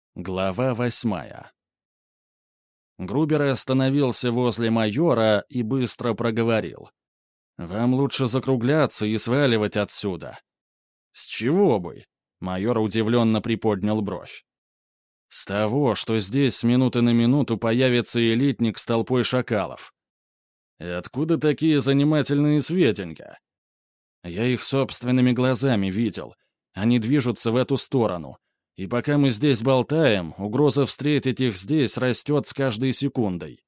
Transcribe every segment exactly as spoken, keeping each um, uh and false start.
Глава восьмая. Грубер остановился возле майора и быстро проговорил. «Вам лучше закругляться и сваливать отсюда». «С чего бы?» — майор удивленно приподнял бровь. «С того, что здесь с минуты на минуту появится элитник с толпой шакалов». «И откуда такие занимательные сведения?» «Я их собственными глазами видел. Они движутся в эту сторону. И пока мы здесь болтаем, угроза встретить их здесь растет с каждой секундой».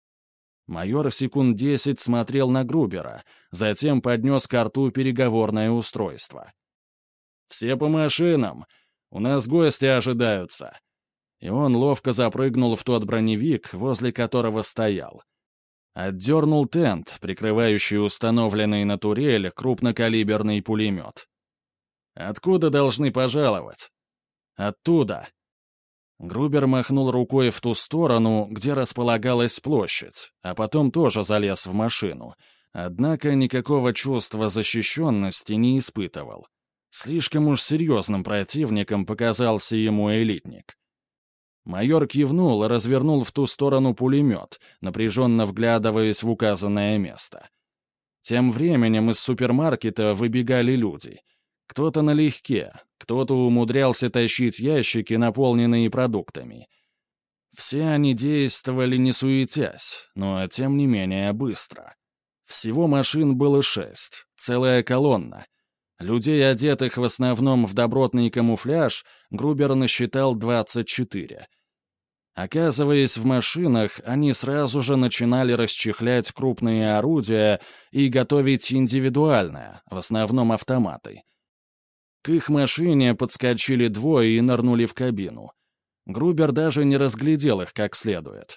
Майор секунд десять смотрел на Грубера, затем поднес ко рту переговорное устройство. «Все по машинам. У нас гости ожидаются». И он ловко запрыгнул в тот броневик, возле которого стоял. Отдернул тент, прикрывающий установленный на турель крупнокалиберный пулемет. «Откуда должны пожаловать?» «Оттуда». Грубер махнул рукой в ту сторону, где располагалась площадь, а потом тоже залез в машину. Однако никакого чувства защищенности не испытывал. Слишком уж серьезным противником показался ему элитник. Майор кивнул и развернул в ту сторону пулемет, напряженно вглядываясь в указанное место. Тем временем из супермаркета выбегали люди. Кто-то налегке, кто-то умудрялся тащить ящики, наполненные продуктами. Все они действовали не суетясь, но тем не менее быстро. Всего машин было шесть, целая колонна. Людей, одетых в основном в добротный камуфляж, Грубер насчитал двадцать четыре. Оказываясь в машинах, они сразу же начинали расчехлять крупные орудия и готовить индивидуальное, в основном автоматы. К их машине подскочили двое и нырнули в кабину. Грубер даже не разглядел их как следует.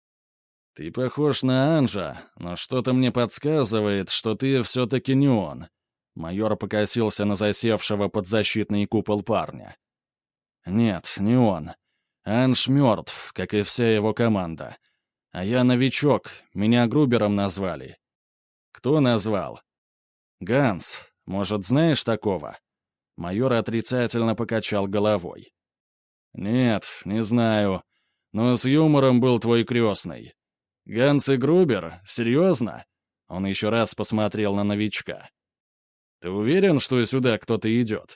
«Ты похож на Анжа, но что-то мне подсказывает, что ты все-таки не он». Майор покосился на засевшего под защитный купол парня. «Нет, не он. Анж мертв, как и вся его команда. А я новичок, меня Грубером назвали». «Кто назвал?» «Ганс. Может, знаешь такого?» Майор отрицательно покачал головой. «Нет, не знаю. Но с юмором был твой крестный. Ганс и Грубер? Серьезно?» Он еще раз посмотрел на новичка. «Ты уверен, что сюда кто-то идет?»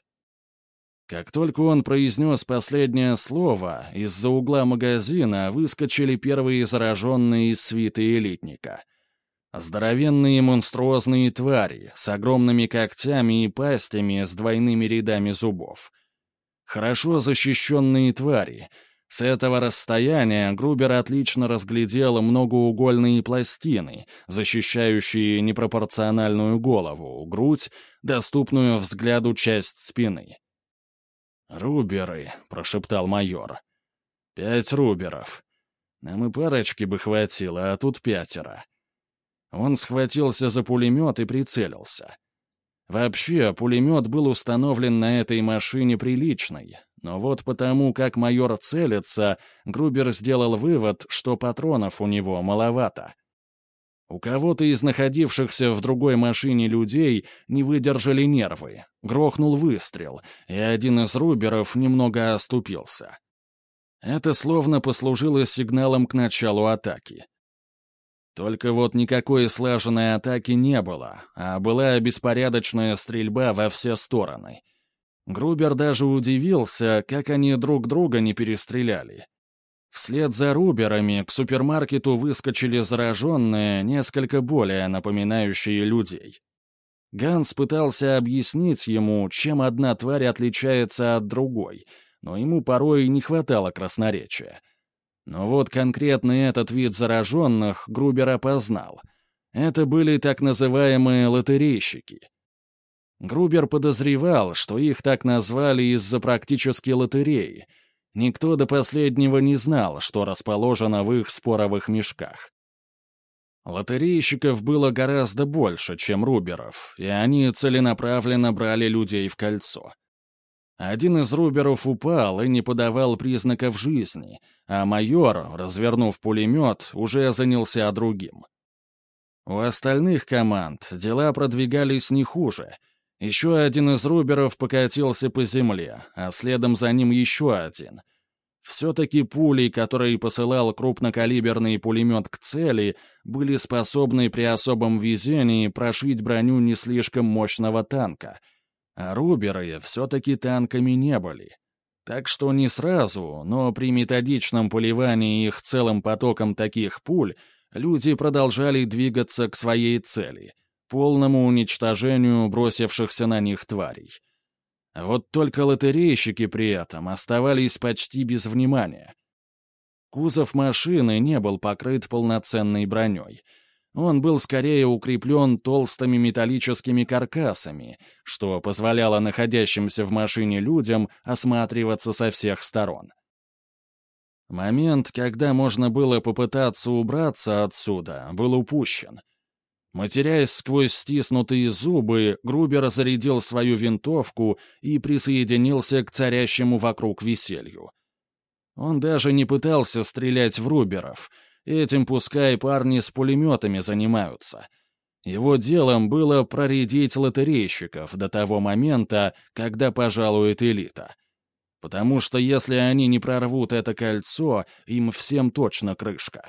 Как только он произнес последнее слово, из-за угла магазина выскочили первые зараженные из свиты элитника. Здоровенные монструозные твари с огромными когтями и пастями с двойными рядами зубов. Хорошо защищенные твари. С этого расстояния Грубер отлично разглядел многоугольные пластины, защищающие непропорциональную голову, грудь, доступную взгляду часть спины. «Руберы», — прошептал майор. «Пять руберов. Нам и парочки бы хватило, а тут пятеро». Он схватился за пулемет и прицелился. Вообще, пулемет был установлен на этой машине приличный, но вот потому, как майор целится, Грубер сделал вывод, что патронов у него маловато. У кого-то из находившихся в другой машине людей не выдержали нервы, грохнул выстрел, и один из руберов немного оступился. Это словно послужило сигналом к началу атаки. Только вот никакой слаженной атаки не было, а была беспорядочная стрельба во все стороны. Грубер даже удивился, как они друг друга не перестреляли. Вслед за руберами к супермаркету выскочили зараженные, несколько более напоминающие людей. Ганс пытался объяснить ему, чем одна тварь отличается от другой, но ему порой не хватало красноречия. Но вот конкретно этот вид зараженных Грубер опознал. Это были так называемые лотерейщики. Грубер подозревал, что их так назвали из-за практически лотереи. Никто до последнего не знал, что расположено в их споровых мешках. Лотерейщиков было гораздо больше, чем руберов, и они целенаправленно брали людей в кольцо. Один из руберов упал и не подавал признаков жизни, а майор, развернув пулемет, уже занялся другим. У остальных команд дела продвигались не хуже. Еще один из руберов покатился по земле, а следом за ним еще один. Все-таки пули, которые посылал крупнокалиберный пулемет к цели, были способны при особом везении прошить броню не слишком мощного танка, а руберы все-таки танками не были. Так что не сразу, но при методичном поливании их целым потоком таких пуль люди продолжали двигаться к своей цели — полному уничтожению бросившихся на них тварей. Вот только лотерейщики при этом оставались почти без внимания. Кузов машины не был покрыт полноценной броней. Он был скорее укреплен толстыми металлическими каркасами, что позволяло находящимся в машине людям осматриваться со всех сторон. Момент, когда можно было попытаться убраться отсюда, был упущен. Матерясь сквозь стиснутые зубы, Грубер зарядил свою винтовку и присоединился к царящему вокруг веселью. Он даже не пытался стрелять в руберов. Этим пускай парни с пулеметами занимаются. Его делом было проредить лотерейщиков до того момента, когда пожалует элита. Потому что если они не прорвут это кольцо, им всем точно крышка.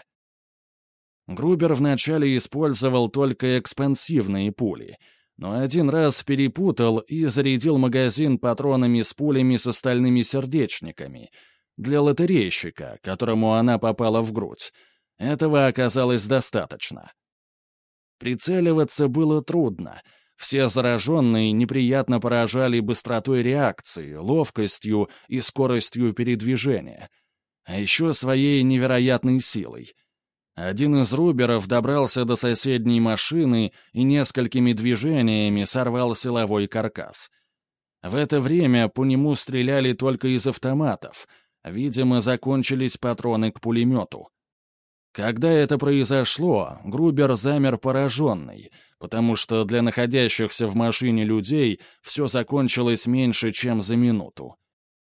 Грубер вначале использовал только экспансивные пули, но один раз перепутал и зарядил магазин патронами с пулями с остальными сердечниками. Для лотерейщика, которому она попала в грудь, этого оказалось достаточно. Прицеливаться было трудно. Все зараженные неприятно поражали быстротой реакции, ловкостью и скоростью передвижения, а еще своей невероятной силой. Один из руберов добрался до соседней машины и несколькими движениями сорвал силовой каркас. В это время по нему стреляли только из автоматов. Видимо, закончились патроны к пулемету. Когда это произошло, Грубер замер пораженный, потому что для находящихся в машине людей все закончилось меньше, чем за минуту.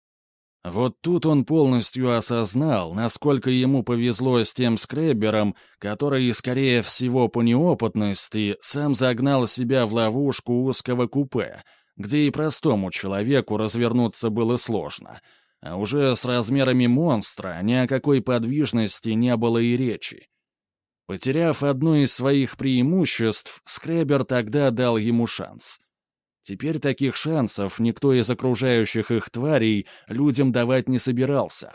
Вот тут он полностью осознал, насколько ему повезло с тем скреббером, который, скорее всего, по неопытности, сам загнал себя в ловушку узкого купе, где и простому человеку развернуться было сложно, а уже с размерами монстра ни о какой подвижности не было и речи. Потеряв одно из своих преимуществ, скреббер тогда дал ему шанс. Теперь таких шансов никто из окружающих их тварей людям давать не собирался.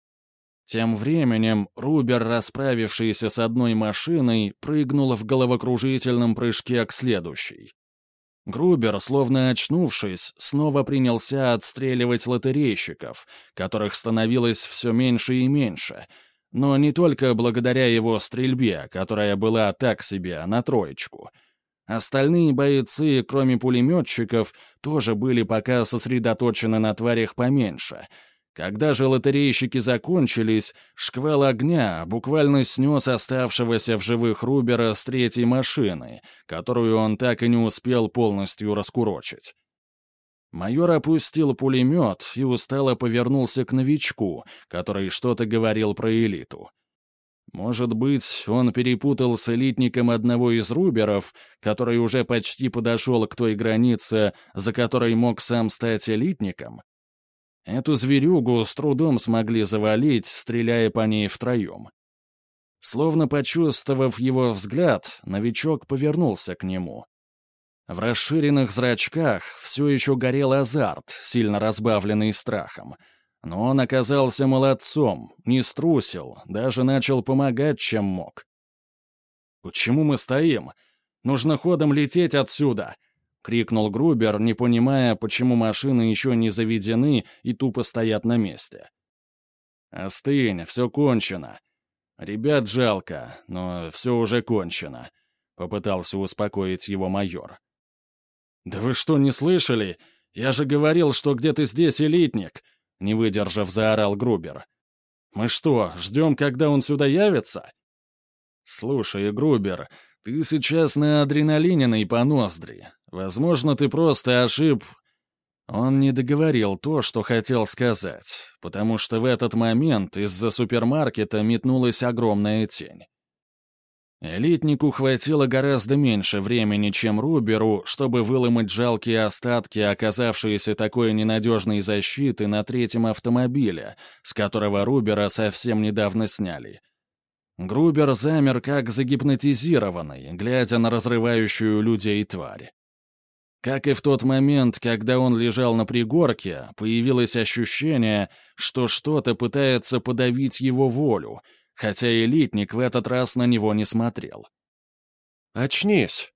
Тем временем Рубер, расправившийся с одной машиной, прыгнул в головокружительном прыжке к следующей. Грубер, словно очнувшись, снова принялся отстреливать лотерейщиков, которых становилось все меньше и меньше, но не только благодаря его стрельбе, которая была так себе, на троечку. Остальные бойцы, кроме пулеметчиков, тоже были пока сосредоточены на тварях поменьше. Когда же лотерейщики закончились, шквал огня буквально снес оставшегося в живых Рубера с третьей машины, которую он так и не успел полностью раскурочить. Майор опустил пулемет и устало повернулся к новичку, который что-то говорил про элиту. Может быть, он перепутал с элитником одного из руберов, который уже почти подошел к той границе, за которой мог сам стать элитником? Эту зверюгу с трудом смогли завалить, стреляя по ней втроем. Словно почувствовав его взгляд, новичок повернулся к нему. В расширенных зрачках все еще горел азарт, сильно разбавленный страхом. Но он оказался молодцом, не струсил, даже начал помогать, чем мог. «Почему мы стоим? Нужно ходом лететь отсюда!» — крикнул Грубер, не понимая, почему машины еще не заведены и тупо стоят на месте. «Остынь, все кончено. Ребят жалко, но все уже кончено», — попытался успокоить его майор. «Да вы что, не слышали? Я же говорил, что где-то здесь элитник!» Не выдержав, заорал Грубер. «Мы что, ждем, когда он сюда явится?» «Слушай, Грубер, ты сейчас на адреналининой по ноздри. Возможно, ты просто ошиб...» Он не договорил то, что хотел сказать, потому что в этот момент из-за супермаркета метнулась огромная тень. Элитнику хватило гораздо меньше времени, чем Руберу, чтобы выломать жалкие остатки, оказавшиеся такой ненадежной защиты на третьем автомобиле, с которого Рубера совсем недавно сняли. Грубер замер как загипнотизированный, глядя на разрывающую людей тварь. Как и в тот момент, когда он лежал на пригорке, появилось ощущение, что что-то пытается подавить его волю, хотя элитник в этот раз на него не смотрел. «Очнись!»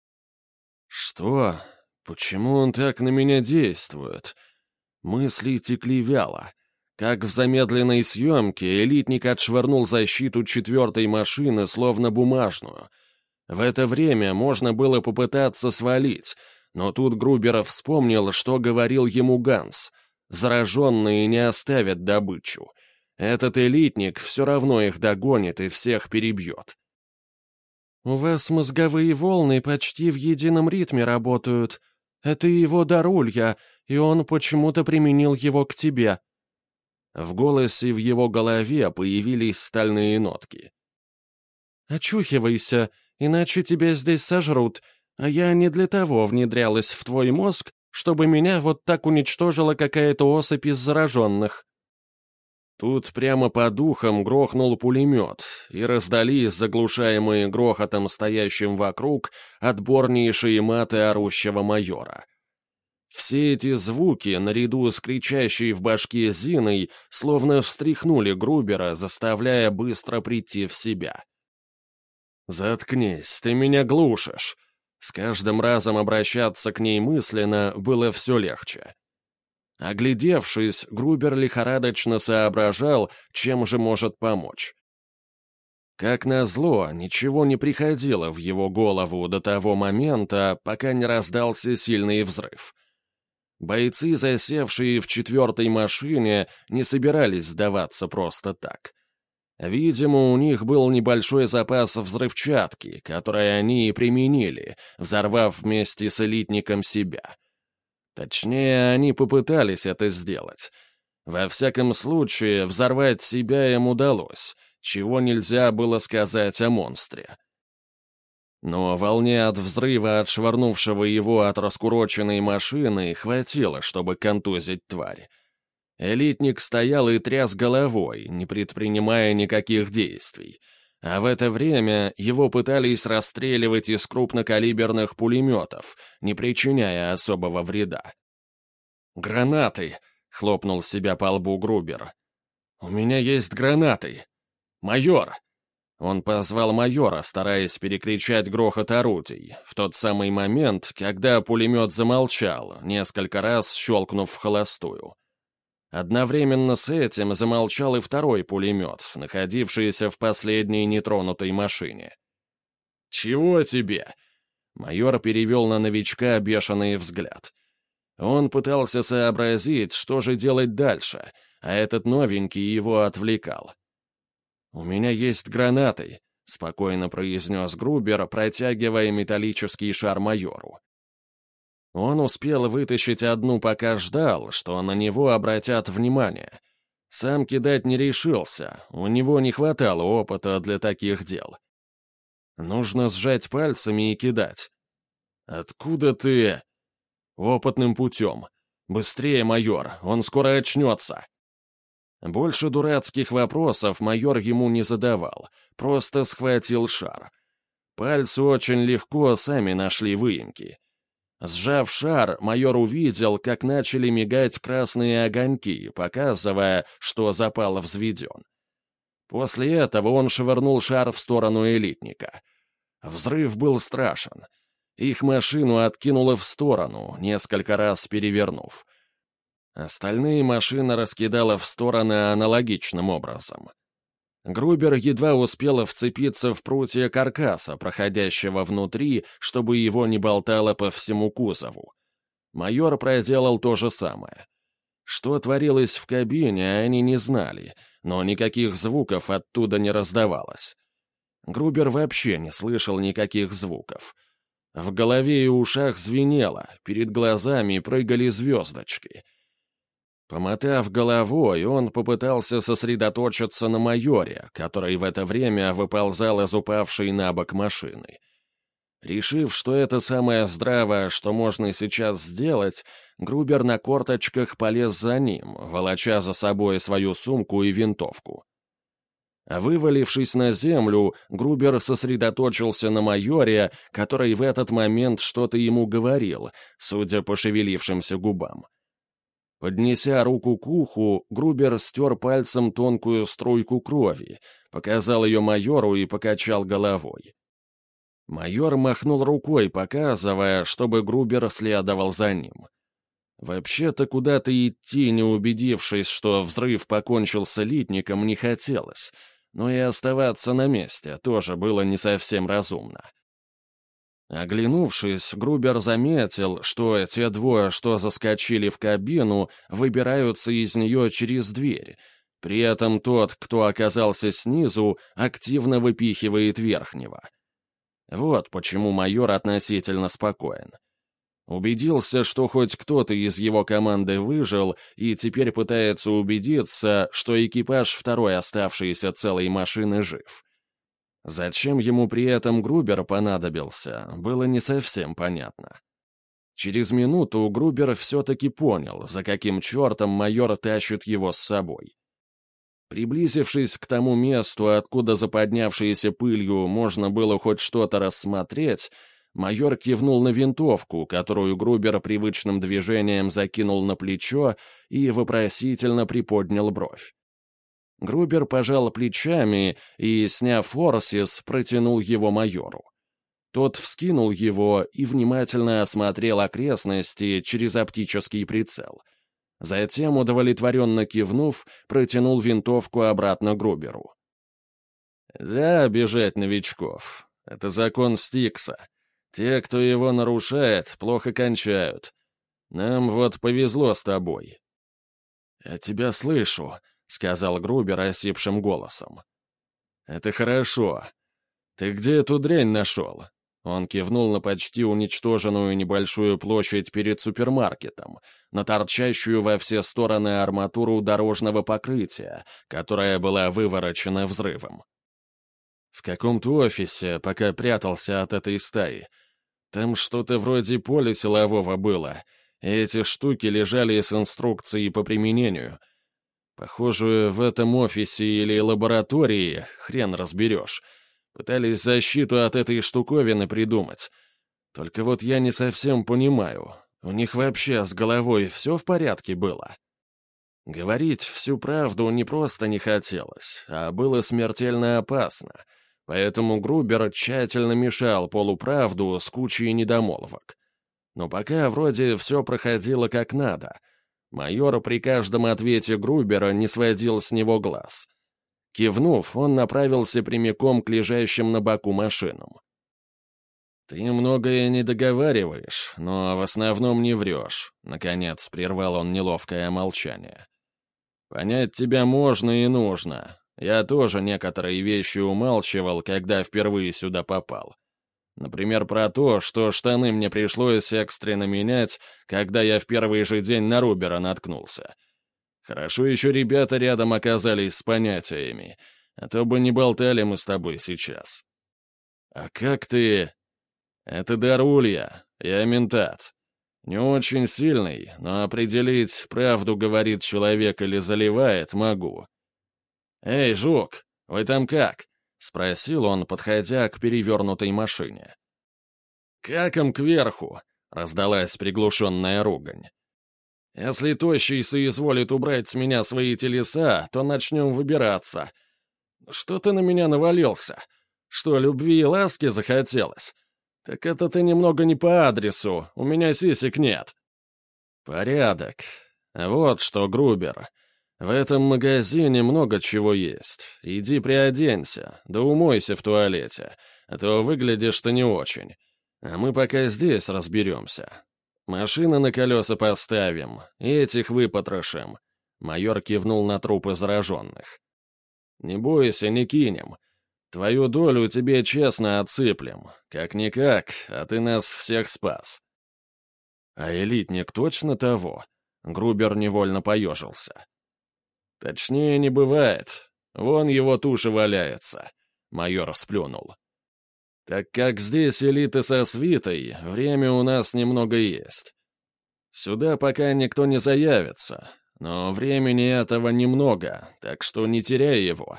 «Что? Почему он так на меня действует?» Мысли текли вяло. Как в замедленной съемке, элитник отшвырнул защиту четвертой машины, словно бумажную. В это время можно было попытаться свалить, но тут Груберов вспомнил, что говорил ему Ганс. «Зараженные не оставят добычу. Этот элитник все равно их догонит и всех перебьет». «У вас мозговые волны почти в едином ритме работают. Это его дар Улья, и он почему-то применил его к тебе». В голосе в его голове появились стальные нотки. «Очухивайся, иначе тебя здесь сожрут, а я не для того внедрялась в твой мозг, чтобы меня вот так уничтожила какая-то особь из зараженных». Тут прямо по духам грохнул пулемет, и раздались заглушаемые грохотом стоящим вокруг отборнейшие маты орущего майора. Все эти звуки, наряду с кричащей в башке Зиной, словно встряхнули Грубера, заставляя быстро прийти в себя. «Заткнись, ты меня глушишь!» С каждым разом обращаться к ней мысленно было все легче. Оглядевшись, Грубер лихорадочно соображал, чем же может помочь. Как назло, ничего не приходило в его голову до того момента, пока не раздался сильный взрыв. Бойцы, засевшие в четвертой машине, не собирались сдаваться просто так. Видимо, у них был небольшой запас взрывчатки, который они и применили, взорвав вместе с элитником себя. Точнее, они попытались это сделать. Во всяком случае, взорвать себя им удалось, чего нельзя было сказать о монстре. Но волне от взрыва, отшвырнувшего его от раскуроченной машины, хватило, чтобы контузить тварь. Элитник стоял и тряс головой, не предпринимая никаких действий. А в это время его пытались расстреливать из крупнокалиберных пулеметов, не причиняя особого вреда. «Гранаты!» — хлопнул себя по лбу Грубер. «У меня есть гранаты! Майор!» Он позвал майора, стараясь перекричать грохот орудий, в тот самый момент, когда пулемет замолчал, несколько раз щелкнув в холостую. Одновременно с этим замолчал и второй пулемет, находившийся в последней нетронутой машине. «Чего тебе?» Майор перевел на новичка бешеный взгляд. Он пытался сообразить, что же делать дальше, а этот новенький его отвлекал. «У меня есть гранаты», — спокойно произнес Грубер, протягивая металлический шар майору. Он успел вытащить одну, пока ждал, что на него обратят внимание. Сам кидать не решился, у него не хватало опыта для таких дел. Нужно сжать пальцами и кидать. «Откуда ты?» «Опытным путем. Быстрее, майор, он скоро очнется». Больше дурацких вопросов майор ему не задавал, просто схватил шар. Пальцы очень легко сами нашли выемки. Сжав шар, майор увидел, как начали мигать красные огоньки, показывая, что запал взведен. После этого он швырнул шар в сторону элитника. Взрыв был страшен. Их машину откинуло в сторону, несколько раз перевернув. Остальные машины раскидало в стороны аналогичным образом. Грубер едва успел вцепиться в прутья каркаса, проходящего внутри, чтобы его не болтало по всему кузову. Майор проделал то же самое. Что творилось в кабине, они не знали, но никаких звуков оттуда не раздавалось. Грубер вообще не слышал никаких звуков. В голове и ушах звенело, перед глазами прыгали звездочки. Помотав головой, он попытался сосредоточиться на майоре, который в это время выползал из упавшей на бок машины. Решив, что это самое здравое, что можно сейчас сделать, Грубер на корточках полез за ним, волоча за собой свою сумку и винтовку. Вывалившись на землю, Грубер сосредоточился на майоре, который в этот момент что-то ему говорил, судя по шевелившимся губам. Поднеся руку к уху, Грубер стер пальцем тонкую струйку крови, показал ее майору и покачал головой. Майор махнул рукой, показывая, чтобы Грубер следовал за ним. Вообще-то куда-то идти, не убедившись, что взрыв покончил с элитником, не хотелось, но и оставаться на месте тоже было не совсем разумно. Оглянувшись, Грубер заметил, что те двое, что заскочили в кабину, выбираются из нее через дверь. При этом тот, кто оказался снизу, активно выпихивает верхнего. Вот почему майор относительно спокоен. Убедился, что хоть кто-то из его команды выжил, и теперь пытается убедиться, что экипаж второй оставшейся целой машины жив. Зачем ему при этом Грубер понадобился, было не совсем понятно. Через минуту Грубер все-таки понял, за каким чертом майор тащит его с собой. Приблизившись к тому месту, откуда за поднявшейся пылью можно было хоть что-то рассмотреть, майор кивнул на винтовку, которую Грубер привычным движением закинул на плечо и вопросительно приподнял бровь. Грубер пожал плечами и, сняв форсис, протянул его майору. Тот вскинул его и внимательно осмотрел окрестности через оптический прицел. Затем, удовлетворенно кивнув, протянул винтовку обратно Груберу. «Да, обижать новичков. Это закон Стикса. Те, кто его нарушает, плохо кончают. Нам вот повезло с тобой». «Я тебя слышу», — сказал Грубер осипшим голосом. «Это хорошо. Ты где эту дрянь нашел?» Он кивнул на почти уничтоженную небольшую площадь перед супермаркетом, на торчащую во все стороны арматуру дорожного покрытия, которая была выворочена взрывом. «В каком-то офисе, пока прятался от этой стаи. Там что-то вроде поля силового было, и эти штуки лежали с инструкцией по применению. Похоже, в этом офисе или лаборатории, хрен разберешь, пытались защиту от этой штуковины придумать. Только вот я не совсем понимаю, у них вообще с головой все в порядке было?» Говорить всю правду не просто не хотелось, а было смертельно опасно, поэтому Грубер тщательно мешал полуправду с кучей недомолвок. Но пока вроде все проходило как надо. Майор при каждом ответе Грубера не сводил с него глаз. Кивнув, он направился прямиком к лежащим на боку машинам. «Ты многое не договариваешь, но в основном не врешь», — наконец прервал он неловкое молчание. «Понять тебя можно и нужно. Я тоже некоторые вещи умалчивал, когда впервые сюда попал. Например, про то, что штаны мне пришлось экстренно менять, когда я в первый же день на Рубера наткнулся. Хорошо еще ребята рядом оказались с понятиями, а то бы не болтали мы с тобой сейчас. А как ты...» «Это Дарулья, я ментат. Не очень сильный, но определить, правду говорит человек или заливает, могу». «Эй, жук, вы там как?» — спросил он, подходя к перевернутой машине. «Каком кверху?» — раздалась приглушенная ругань. «Если тощий соизволит убрать с меня свои телеса, то начнем выбираться. Что ты на меня навалился? Что, любви и ласки захотелось? Так это ты немного не по адресу, у меня сисек нет». «Порядок. Вот что, Грубер. В этом магазине много чего есть. Иди приоденься, да умойся в туалете, а то выглядишь ты не очень. А мы пока здесь разберемся. Машины на колеса поставим, и этих выпотрошим». Майор кивнул на трупы зараженных. «Не бойся, не кинем. Твою долю тебе честно отсыплем. Как-никак, а ты нас всех спас». «А элитник точно того?» Грубер невольно поежился. «Точнее не бывает. Вон его туша валяется», — майор сплюнул. «Так как здесь элиты со свитой, время у нас немного есть. Сюда пока никто не заявится, но времени этого немного, так что не теряй его».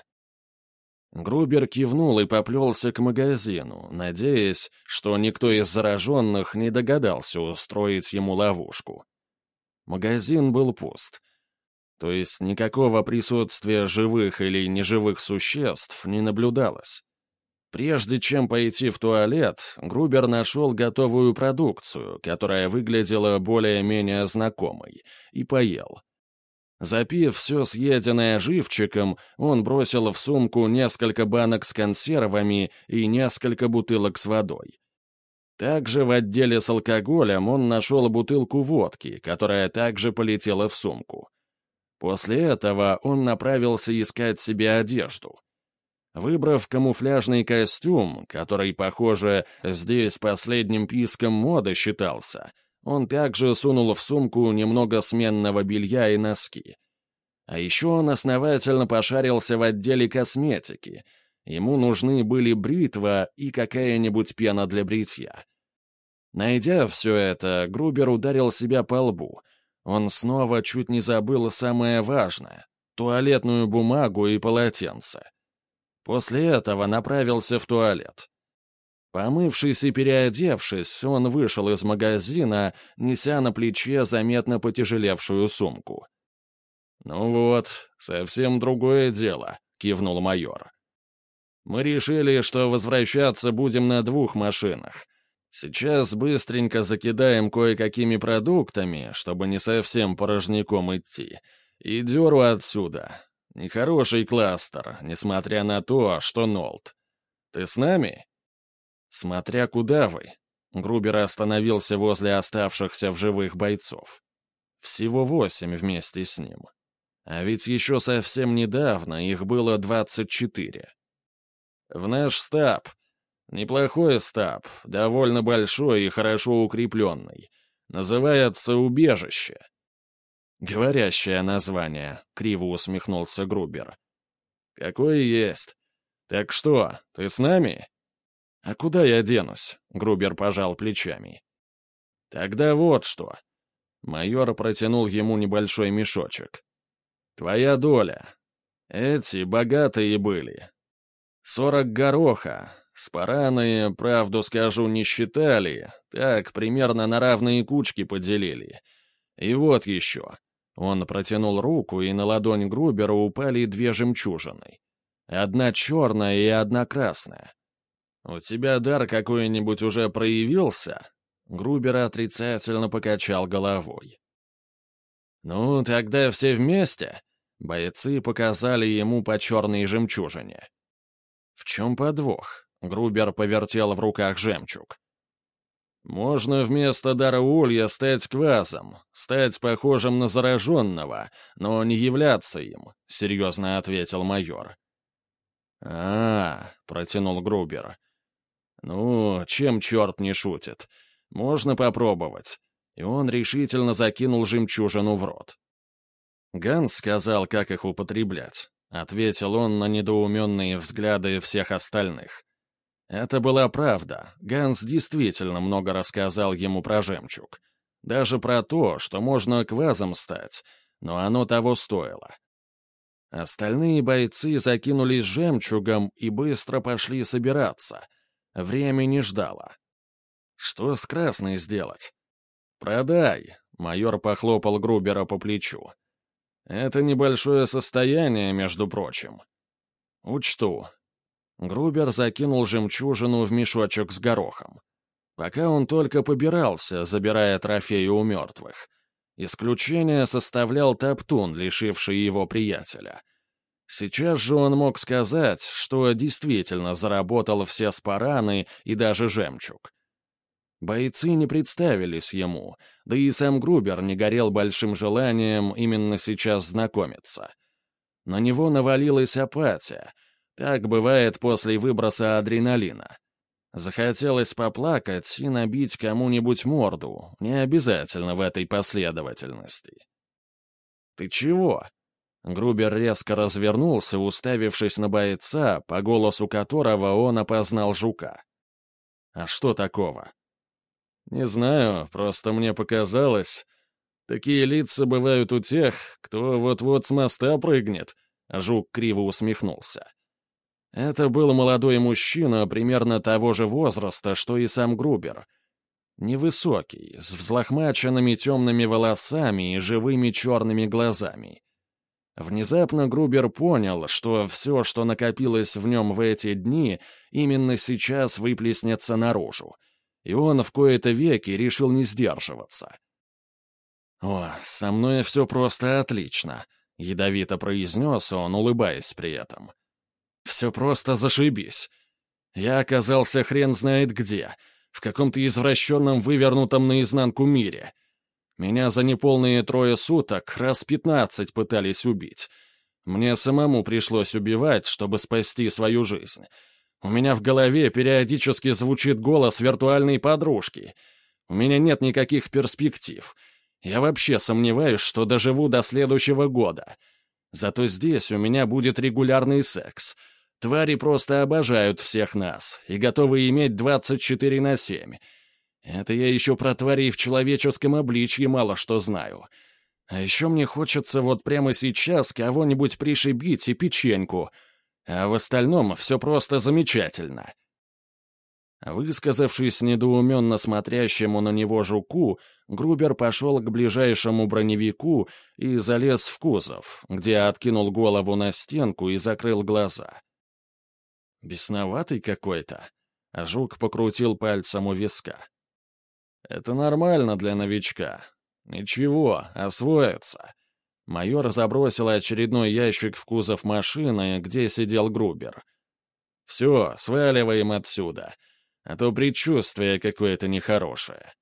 Грубер кивнул и поплелся к магазину, надеясь, что никто из зараженных не догадался устроить ему ловушку. Магазин был пуст. То есть никакого присутствия живых или неживых существ не наблюдалось. Прежде чем пойти в туалет, Грубер нашел готовую продукцию, которая выглядела более-менее знакомой, и поел. Запив все съеденное живчиком, он бросил в сумку несколько банок с консервами и несколько бутылок с водой. Также в отделе с алкоголем он нашел бутылку водки, которая также полетела в сумку. После этого он направился искать себе одежду. Выбрав камуфляжный костюм, который, похоже, здесь последним писком моды считался, он также сунул в сумку немного сменного белья и носки. А еще он основательно пошарился в отделе косметики. Ему нужны были бритва и какая-нибудь пена для бритья. Найдя все это, Грубер ударил себя по лбу. Он снова чуть не забыл самое важное — туалетную бумагу и полотенце. После этого направился в туалет. Помывшись и переодевшись, он вышел из магазина, неся на плече заметно потяжелевшую сумку. «Ну вот, совсем другое дело», — кивнул майор. «Мы решили, что возвращаться будем на двух машинах. Сейчас быстренько закидаем кое-какими продуктами, чтобы не совсем порожняком идти, и дёру отсюда. Нехороший кластер, несмотря на то, что Нолт. Ты с нами?» «Смотря куда вы». Грубер остановился возле оставшихся в живых бойцов. Всего восемь вместе с ним. А ведь еще совсем недавно их было двадцать четыре. «В наш стаб. Неплохой стаб, довольно большой и хорошо укрепленный. Называется «Убежище». «Говорящее название», — криво усмехнулся Грубер. «Какое есть. Так что, ты с нами?» «А куда я денусь?» — Грубер пожал плечами. «Тогда вот что». Майор протянул ему небольшой мешочек. «Твоя доля. Эти богатые были. Сорок гороха. Спараные, правду скажу, не считали. Так, примерно на равные кучки поделили. И вот еще». Он протянул руку, и на ладонь Грубера упали две жемчужины. Одна черная и одна красная. «У тебя дар какой-нибудь уже проявился?» Грубер отрицательно покачал головой. «Ну, тогда все вместе?» Бойцы показали ему по черной жемчужине. «В чем подвох?» Грубер повертел в руках жемчуг. «Можно вместо дара улья стать квазом, стать похожим на зараженного, но не являться им», — серьезно ответил майор. «А-а-а», — протянул Грубер. «Ну, чем черт не шутит? Можно попробовать». И он решительно закинул жемчужину в рот. «Ганс сказал, как их употреблять», — ответил он на недоуменные взгляды всех остальных. Это была правда. Ганс действительно много рассказал ему про жемчуг. Даже про то, что можно квазом стать, но оно того стоило. Остальные бойцы закинулись жемчугом и быстро пошли собираться. Время не ждало. Что с красной сделать? «Продай», — майор похлопал Грубера по плечу. «Это небольшое состояние, между прочим». «Учту». Грубер закинул жемчужину в мешочек с горохом. Пока он только побирался, забирая трофеи у мертвых. Исключение составлял Топтун, лишивший его приятеля. Сейчас же он мог сказать, что действительно заработал все спараны и даже жемчуг. Бойцы не представились ему, да и сам Грубер не горел большим желанием именно сейчас знакомиться. На него навалилась апатия. Так бывает после выброса адреналина. Захотелось поплакать и набить кому-нибудь морду, не обязательно в этой последовательности. «Ты чего?» Грубер резко развернулся, уставившись на бойца, по голосу которого он опознал жука. «А что такого?» «Не знаю, просто мне показалось. Такие лица бывают у тех, кто вот-вот с моста прыгнет», — жук криво усмехнулся. Это был молодой мужчина примерно того же возраста, что и сам Грубер. Невысокий, с взлохмаченными темными волосами и живыми черными глазами. Внезапно Грубер понял, что все, что накопилось в нем в эти дни, именно сейчас выплеснется наружу, и он в кои-то веки решил не сдерживаться. «О, со мной все просто отлично», — ядовито произнес он, улыбаясь при этом. «Все просто зашибись. Я оказался хрен знает где, в каком-то извращенном, вывернутом наизнанку мире. Меня за неполные трое суток раз пятнадцать пытались убить. Мне самому пришлось убивать, чтобы спасти свою жизнь. У меня в голове периодически звучит голос виртуальной подружки. У меня нет никаких перспектив. Я вообще сомневаюсь, что доживу до следующего года. Зато здесь у меня будет регулярный секс. Твари просто обожают всех нас и готовы иметь двадцать четыре на семь. Это я еще про тварей в человеческом обличье мало что знаю. А еще мне хочется вот прямо сейчас кого-нибудь пришибить и печеньку. А в остальном все просто замечательно». Высказавшись недоуменно смотрящему на него жуку, Грубер пошел к ближайшему броневику и залез в кузов, где откинул голову на стенку и закрыл глаза. «Бесноватый какой-то», — а жук покрутил пальцем у виска. «Это нормально для новичка. Ничего, освоится». Майор забросил очередной ящик в кузов машины, где сидел Грубер. «Все, сваливаем отсюда, а то предчувствие какое-то нехорошее».